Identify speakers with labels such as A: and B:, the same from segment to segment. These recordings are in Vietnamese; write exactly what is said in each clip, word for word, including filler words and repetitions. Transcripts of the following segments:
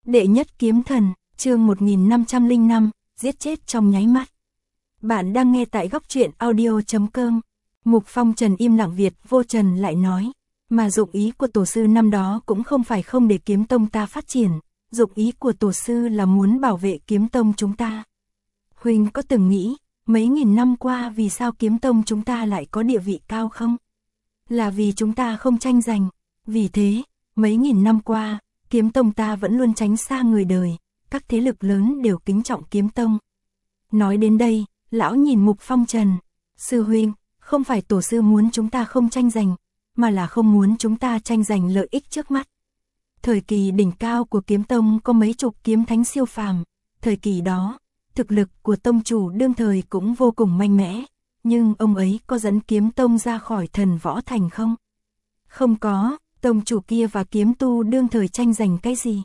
A: Đệ nhất kiếm thần, chương một nghìn năm trăm lẻ năm, giết chết trong nháy mắt. Bạn đang nghe tại góc truyện audio chấm com. Mục Phong Trần im lặng, Việt Vô Trần lại nói, mà dụng ý của tổ sư năm đó cũng không phải không để kiếm tông ta phát triển, dụng ý của tổ sư là muốn bảo vệ kiếm tông chúng ta. Huynh có từng nghĩ, mấy nghìn năm qua vì sao kiếm tông chúng ta lại có địa vị cao không? Là vì chúng ta không tranh giành, vì thế, mấy nghìn năm qua, kiếm tông ta vẫn luôn tránh xa người đời, các thế lực lớn đều kính trọng kiếm tông. Nói đến đây, lão nhìn Mục Phong Trần, sư huynh, không phải tổ sư muốn chúng ta không tranh giành, mà là không muốn chúng ta tranh giành lợi ích trước mắt. Thời kỳ đỉnh cao của kiếm tông có mấy chục kiếm thánh siêu phàm, thời kỳ đó, thực lực của tông chủ đương thời cũng vô cùng mạnh mẽ, nhưng ông ấy có dẫn kiếm tông ra khỏi thần võ thành không? Không có, tông chủ kia và kiếm tu đương thời tranh giành cái gì?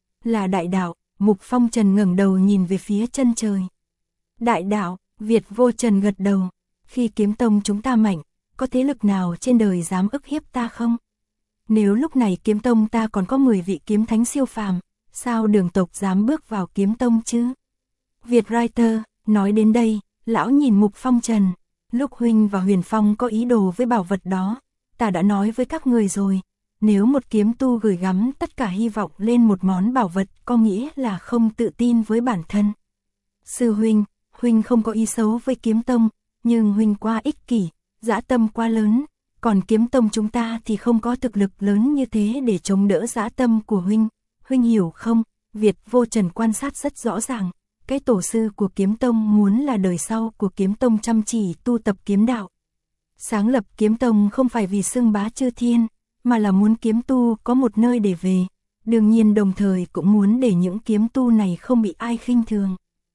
A: Là đại đạo. Mục Phong Trần ngẩng đầu nhìn về phía chân trời. Đại đạo, Việt Vô Trần gật đầu. Khi kiếm tông chúng ta mạnh, có thế lực nào trên đời dám ức hiếp ta không? Nếu lúc này kiếm tông ta còn có mười vị kiếm thánh siêu phàm, sao đường tộc dám bước vào kiếm tông chứ? Việt Writer, nói đến đây, lão nhìn Mục Phong Trần. Lúc Huynh và Huyền Phong có ý đồ với bảo vật đó, ta đã nói với các người rồi. Nếu một kiếm tu gửi gắm tất cả hy vọng lên một món bảo vật, có nghĩa là không tự tin với bản thân. Sư huynh, huynh không có ý xấu với kiếm tông, nhưng huynh quá ích kỷ, dã tâm quá lớn, còn kiếm tông chúng ta thì không có thực lực lớn như thế để chống đỡ dã tâm của huynh. Huynh hiểu không? Việt Vô Trần quan sát rất rõ ràng, cái tổ sư của kiếm tông muốn là đời sau của kiếm tông chăm chỉ tu tập kiếm đạo. Sáng lập kiếm tông không phải vì xưng bá chư thiên, mà là muốn kiếm tu có một nơi để về, đương nhiên đồng thời cũng muốn để những kiếm tu này không bị ai khinh thường.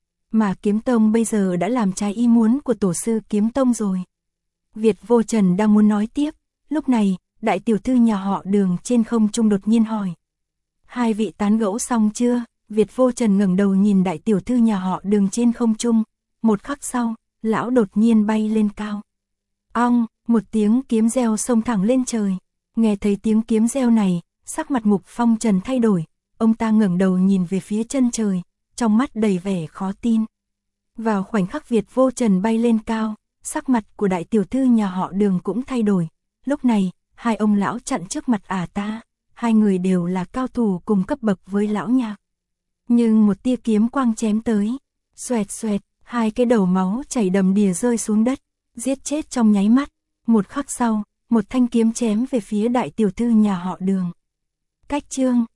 A: Mà kiếm tông bây giờ đã làm trái ý muốn của tổ sư kiếm tông rồi. Việt Vô Trần đang muốn nói tiếp, lúc này, đại tiểu thư nhà họ Đường trên không trung đột nhiên hỏi. Hai vị tán gẫu xong chưa? Việt Vô Trần ngẩng đầu nhìn đại tiểu thư nhà họ Đường trên không trung, một khắc sau, lão đột nhiên bay lên cao. Ong, một tiếng kiếm reo xông thẳng lên trời. Nghe thấy tiếng kiếm reo này, sắc mặt Mục Phong Trần thay đổi, ông ta ngẩng đầu nhìn về phía chân trời, trong mắt đầy vẻ khó tin. Vào khoảnh khắc Việt Vô Trần bay lên cao, sắc mặt của đại tiểu thư nhà họ Đường cũng thay đổi. Lúc này, hai ông lão chặn trước mặt ả ta, hai người đều là cao thủ cùng cấp bậc với lão Nhạc. Nhưng một tia kiếm quang chém tới, xoẹt xoẹt, hai cái đầu máu chảy đầm đìa rơi xuống đất, giết chết trong nháy mắt. Một khắc sau, một thanh kiếm chém về phía đại tiểu thư nhà họ Đường. Cách chương